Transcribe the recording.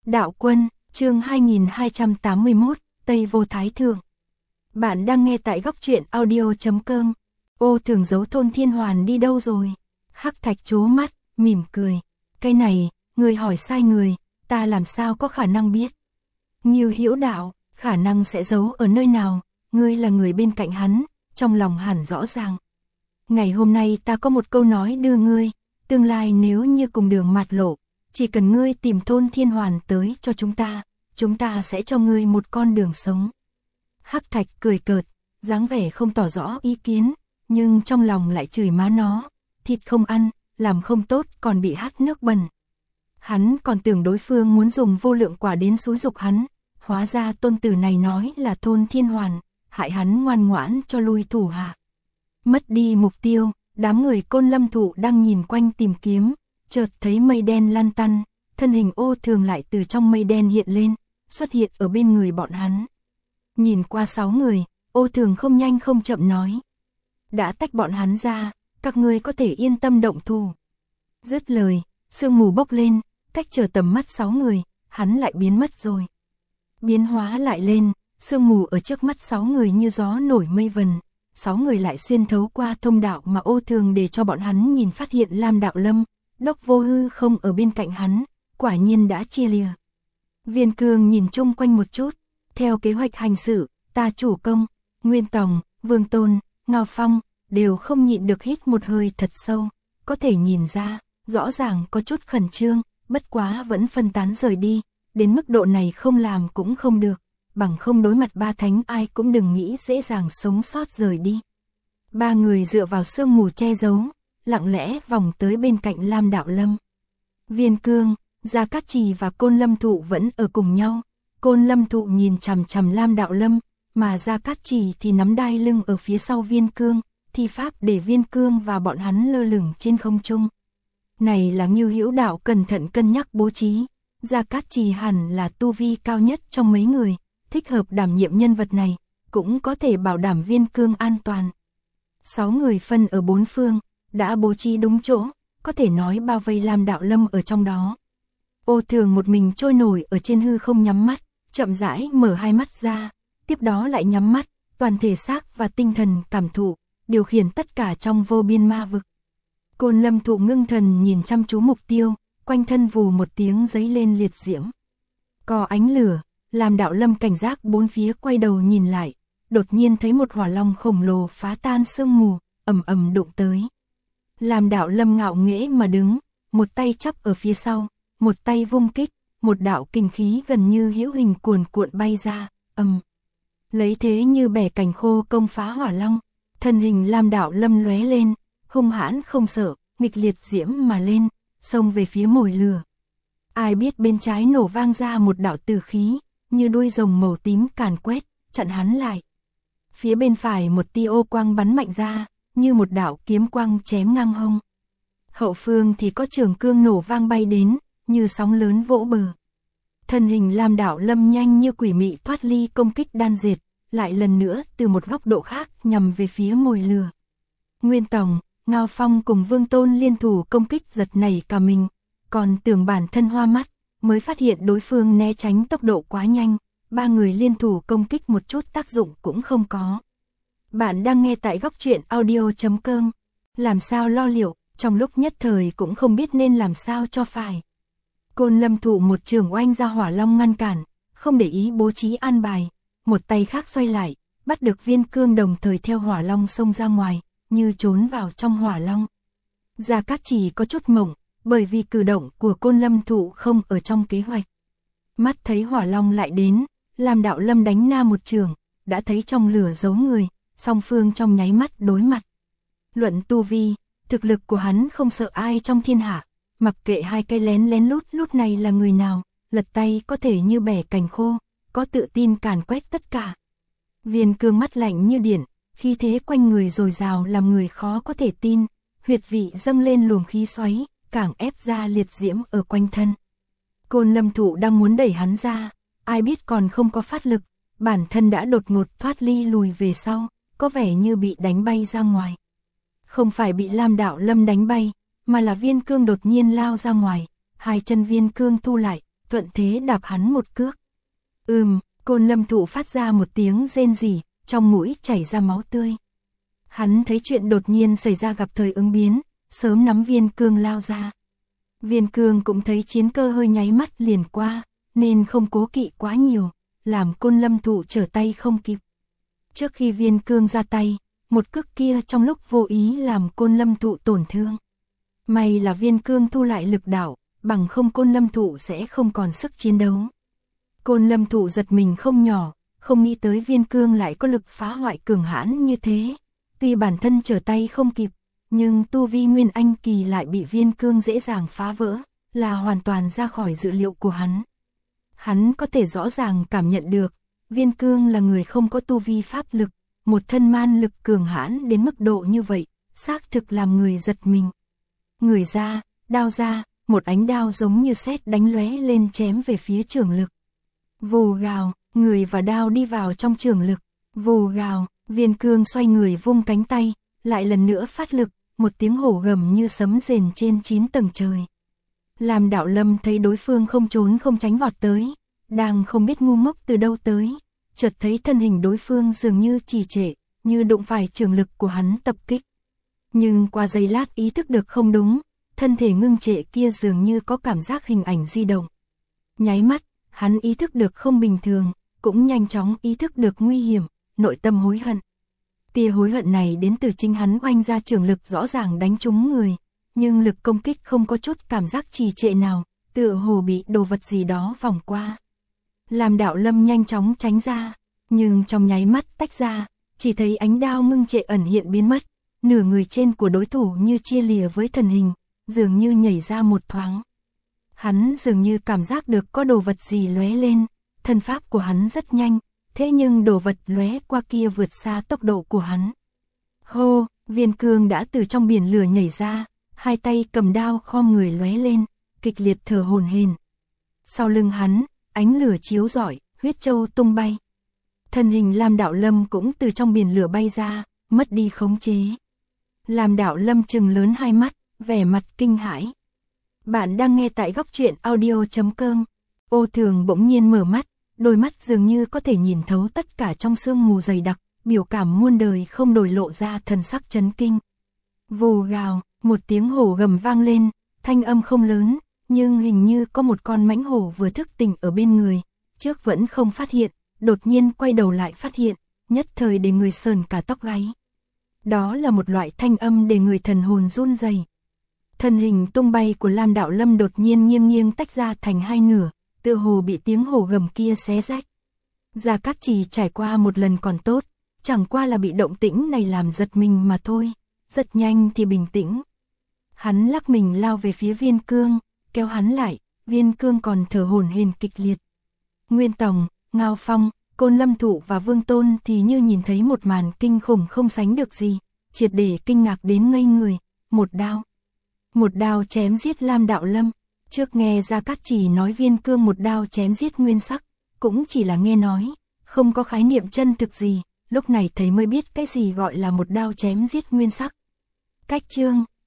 Đạo Quân, chương 2281, Tây Vô Thái Thượng. Bạn đang nghe tại góc truyện audio.com. Ô Thường giấu Thôn Thiên Hoàn đi đâu rồi? Hắc Thạch trố mắt, mỉm cười. Cái này, người hỏi sai người, ta làm sao có khả năng biết. Ngưu Hữu đạo, khả năng sẽ giấu ở nơi nào, ngươi là người bên cạnh hắn, trong lòng hẳn rõ ràng. Ngày hôm nay ta có một câu nói đưa ngươi, tương lai nếu như cùng đường mạt lộ, chỉ cần ngươi tìm Thôn Thiên Hoàn tới cho chúng ta sẽ cho ngươi một con đường sống. Hắc Thạch cười cợt, dáng vẻ không tỏ rõ ý kiến, nhưng trong lòng lại chửi má nó, thịt không ăn, làm không tốt còn bị hắt nước bẩn. Hắn còn tưởng đối phương muốn dùng vô lượng quả đến xúi giục hắn, hóa ra tôn tử này nói là Thôn Thiên Hoàn, hại hắn ngoan ngoãn cho lui thủ hạ. Mất đi mục tiêu, đám người Côn Lâm Thụ đang nhìn quanh tìm kiếm, chợt thấy mây đen lan tăn, thân hình Ô Thường lại từ trong mây đen hiện lên, xuất hiện ở bên người bọn hắn. Nhìn qua 6 người, Ô Thường không nhanh không chậm nói: đã tách bọn hắn ra, các ngươi có thể yên tâm động thủ. Dứt lời, sương mù bốc lên, cách trở tầm mắt 6 người, hắn lại biến mất rồi. Biến hóa lại lên, sương mù ở trước mắt 6 người như gió nổi mây vần. 6 người lại xuyên thấu qua thông đạo mà Ô Thường để cho bọn hắn nhìn, phát hiện Lam Đạo Lâm, Đốc Vô Hư không ở bên cạnh hắn, quả nhiên đã chia lìa. Viên Cương nhìn chung quanh một chút, theo kế hoạch hành sự, ta chủ công, Nguyên Tòng, Vương Tôn, Ngao Phong, đều không nhịn được hít một hơi thật sâu, có thể nhìn ra, rõ ràng có chút khẩn trương, bất quá vẫn phân tán rời đi, đến mức độ này không làm cũng không được, bằng không đối mặt ba thánh ai cũng đừng nghĩ dễ dàng sống sót rời đi. Ba người dựa vào sương mù che giấu, lặng lẽ vòng tới bên cạnh Lam Đạo Lâm. Viên Cương, Gia Cát Trì và Côn Lâm Thụ vẫn ở cùng nhau. Côn Lâm Thụ nhìn chằm chằm Lam Đạo Lâm, mà Gia Cát Trì thì nắm đai lưng ở phía sau Viên Cương, thi pháp để Viên Cương và bọn hắn lơ lửng trên không trung. Này là Ngưu Hữu đạo cẩn thận cân nhắc bố trí, Gia Cát Trì hẳn là tu vi cao nhất trong mấy người, thích hợp đảm nhiệm nhân vật này, cũng có thể bảo đảm Viên Cương an toàn. 6 người phân ở 4 phương, đã bố trí đúng chỗ, có thể nói bao vây Lam Đạo Lâm ở trong đó. Ô Thường một mình trôi nổi ở trên hư không nhắm mắt, chậm rãi mở hai mắt ra, tiếp đó lại nhắm mắt, toàn thể xác và tinh thần cảm thụ, điều khiển tất cả trong vô biên ma vực. Côn Lâm Thụ ngưng thần nhìn chăm chú mục tiêu, quanh thân vù một tiếng giấy lên liệt diễm. Có ánh lửa, Lam Đạo Lâm cảnh giác bốn phía, quay đầu nhìn lại, đột nhiên thấy một hỏa long khổng lồ phá tan sương mù, ầm ầm đụng tới. Lam Đạo Lâm ngạo nghễ mà đứng, một tay chắp ở phía sau, một tay vung kích, một đạo kinh khí gần như hữu hình cuồn cuộn bay ra, lấy thế như bẻ cành khô công phá hỏa long. Thân hình Lam Đạo Lâm lóe lên, hung hãn không sợ, nghịch liệt diễm mà lên, xông về phía mồi lửa. Ai biết bên trái nổ vang ra một đạo tử khí, như đuôi rồng màu tím càn quét, chặn hắn lại. Phía bên phải một tia ô quang bắn mạnh ra, như một đạo kiếm quang chém ngang hông. Hậu phương thì có trường cương nổ vang bay đến, như sóng lớn vỗ bờ. Thân hình Lam Đạo Lâm nhanh như quỷ mị thoát ly công kích đan dệt, lại lần nữa từ một góc độ khác nhằm về phía mồi lửa. Nguyên Tòng, Ngao Phong cùng Vương Tôn liên thủ công kích, giật nảy cả mình, còn tưởng bản thân hoa mắt, mới phát hiện đối phương né tránh tốc độ quá nhanh, ba người liên thủ công kích một chút tác dụng cũng không có. Bạn đang nghe tại góc truyện audio.com. Làm sao lo liệu, trong lúc nhất thời cũng không biết nên làm sao cho phải. Côn Lâm Thụ một trường oanh ra hỏa long ngăn cản, không để ý bố trí an bài, một tay khác xoay lại, bắt được Viên Cương đồng thời theo hỏa long xông ra ngoài, như trốn vào trong hỏa long. Gia Cát Trì có chút mộng, bởi vì cử động của Côn Lâm Thụ không ở trong kế hoạch. Mắt thấy hỏa long lại đến, Lam Đạo Lâm đánh na một trường, đã thấy trong lửa giấu người, song phương trong nháy mắt đối mặt. Luận tu vi, thực lực của hắn không sợ ai trong thiên hạ, mặc kệ hai cây lén lén lút này là người nào, lật tay có thể như bẻ cành khô, có tự tin càn quét tất cả. Viên Cương mắt lạnh như điện, khí thế quanh người dồi dào làm người khó có thể tin, huyệt vị dâng lên luồng khí xoáy, càng ép ra liệt diễm ở quanh thân. Côn Lâm Thụ đang muốn đẩy hắn ra, ai biết còn không có phát lực, bản thân đã đột ngột thoát ly lùi về sau, có vẻ như bị đánh bay ra ngoài. Không phải bị Lam Đạo Lâm đánh bay, mà là Viên Cương đột nhiên lao ra ngoài, hai chân Viên Cương thu lại, thuận thế đạp hắn một cước. Côn Lâm Thụ phát ra một tiếng rên rỉ, trong mũi chảy ra máu tươi. Hắn thấy chuyện đột nhiên xảy ra gặp thời ứng biến, sớm nắm Viên Cương lao ra. Viên Cương cũng thấy chiến cơ hơi nháy mắt liền qua, nên không cố kỵ quá nhiều, làm Côn Lâm Thụ trở tay không kịp. Trước khi Viên Cương ra tay, một cước kia trong lúc vô ý làm Côn Lâm Thụ tổn thương. May là Viên Cương thu lại lực đạo, bằng không Côn Lâm Thụ sẽ không còn sức chiến đấu. Côn Lâm Thụ giật mình không nhỏ, không nghĩ tới Viên Cương lại có lực phá hoại cường hãn như thế. Tuy bản thân trở tay không kịp, nhưng tu vi Nguyên Anh kỳ lại bị Viên Cương dễ dàng phá vỡ, là hoàn toàn ra khỏi dự liệu của hắn. Hắn có thể rõ ràng cảm nhận được, Viên Cương là người không có tu vi pháp lực, một thân man lực cường hãn đến mức độ như vậy, xác thực làm người giật mình. Người ra, đao ra, một ánh đao giống như sét đánh lóe lên chém về phía trường lực. Vù gào, người và đao đi vào trong trường lực. Vù gào, Viên Cương xoay người vung cánh tay, lại lần nữa phát lực, một tiếng hổ gầm như sấm rền trên 9 tầng trời. Lam Đạo Lâm thấy đối phương không trốn không tránh vọt tới, đang không biết ngu ngốc từ đâu tới, chợt thấy thân hình đối phương dường như trì trệ, như đụng phải trường lực của hắn tập kích. Nhưng qua giây lát ý thức được không đúng, thân thể ngưng trệ kia dường như có cảm giác hình ảnh di động. Nháy mắt, hắn ý thức được không bình thường, cũng nhanh chóng ý thức được nguy hiểm, nội tâm hối hận. Tia hối hận này đến từ chính hắn oanh ra trường lực rõ ràng đánh trúng người, nhưng lực công kích không có chút cảm giác trì trệ nào, tựa hồ bị đồ vật gì đó vòng qua. Lam Đạo Lâm nhanh chóng tránh ra, nhưng trong nháy mắt tách ra, chỉ thấy ánh đao ngưng trệ ẩn hiện biến mất, nửa người trên của đối thủ như chia lìa với thân hình, dường như nhảy ra một thoáng. Hắn dường như cảm giác được có đồ vật gì lóe lên, thân pháp của hắn rất nhanh, thế nhưng đồ vật lóe qua kia vượt xa tốc độ của hắn. Hô, Viên Cương đã từ trong biển lửa nhảy ra, hai tay cầm đao khom người lóe lên, kịch liệt thở hổn hển. Sau lưng hắn, ánh lửa chiếu rọi, huyết châu tung bay. Thân hình Lam Đạo Lâm cũng từ trong biển lửa bay ra, mất đi khống chế. Lam Đạo Lâm trừng lớn hai mắt, vẻ mặt kinh hãi. Bạn đang nghe tại góc truyện audio.com. Ô Thường bỗng nhiên mở mắt, đôi mắt dường như có thể nhìn thấu tất cả trong sương mù dày đặc, biểu cảm muôn đời không đổi lộ ra thần sắc chấn kinh. Vù gào, một tiếng hổ gầm vang lên, thanh âm không lớn, nhưng hình như có một con mãnh hổ vừa thức tỉnh ở bên người, trước vẫn không phát hiện, đột nhiên quay đầu lại phát hiện, nhất thời để người sờn cả tóc gáy. Đó là một loại thanh âm để người thần hồn run rẩy. Thân hình tung bay của Lam Đạo Lâm đột nhiên nghiêng nghiêng tách ra thành hai nửa, tựa hồ bị tiếng hổ gầm kia xé rách. Gia Cát Trì trải qua một lần còn tốt, chẳng qua là bị động tĩnh này làm giật mình mà thôi, rất nhanh thì bình tĩnh. Hắn lắc mình lao về phía Viên Cương, kéo hắn lại, Viên Cương còn thở hổn hển kịch liệt. Nguyên Tòng, Ngao Phong, Côn Lâm Thụ và Vương Tôn thì như nhìn thấy một màn kinh khủng không sánh được gì, triệt để kinh ngạc đến ngây người, một đao chém giết Lam Đạo Lâm. Trước nghe Gia Cát Trì nói Viên Cương một đao chém giết Nguyên Sắc, cũng chỉ là nghe nói, không có khái niệm chân thực gì, lúc này thấy mới biết cái gì gọi là một đao chém giết Nguyên Sắc. Cách chương